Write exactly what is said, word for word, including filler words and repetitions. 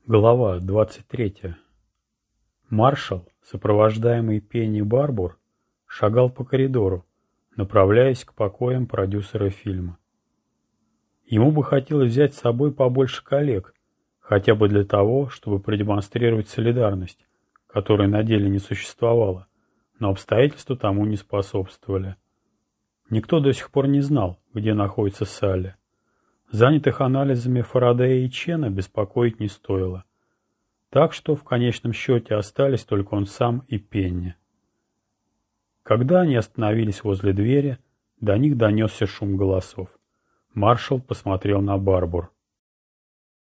Глава двадцать третья. Маршал, сопровождаемый Пенни Барбур, шагал по коридору, направляясь к покоям продюсера фильма. Ему бы хотелось взять с собой побольше коллег, хотя бы для того, чтобы продемонстрировать солидарность, которой на деле не существовало, но обстоятельства тому не способствовали. Никто до сих пор не знал, где находится Салли. Занятых анализами Фарадея и Чена беспокоить не стоило. Так что в конечном счете остались только он сам и Пенни. Когда они остановились возле двери, до них донесся шум голосов. Маршал посмотрел на Барбур.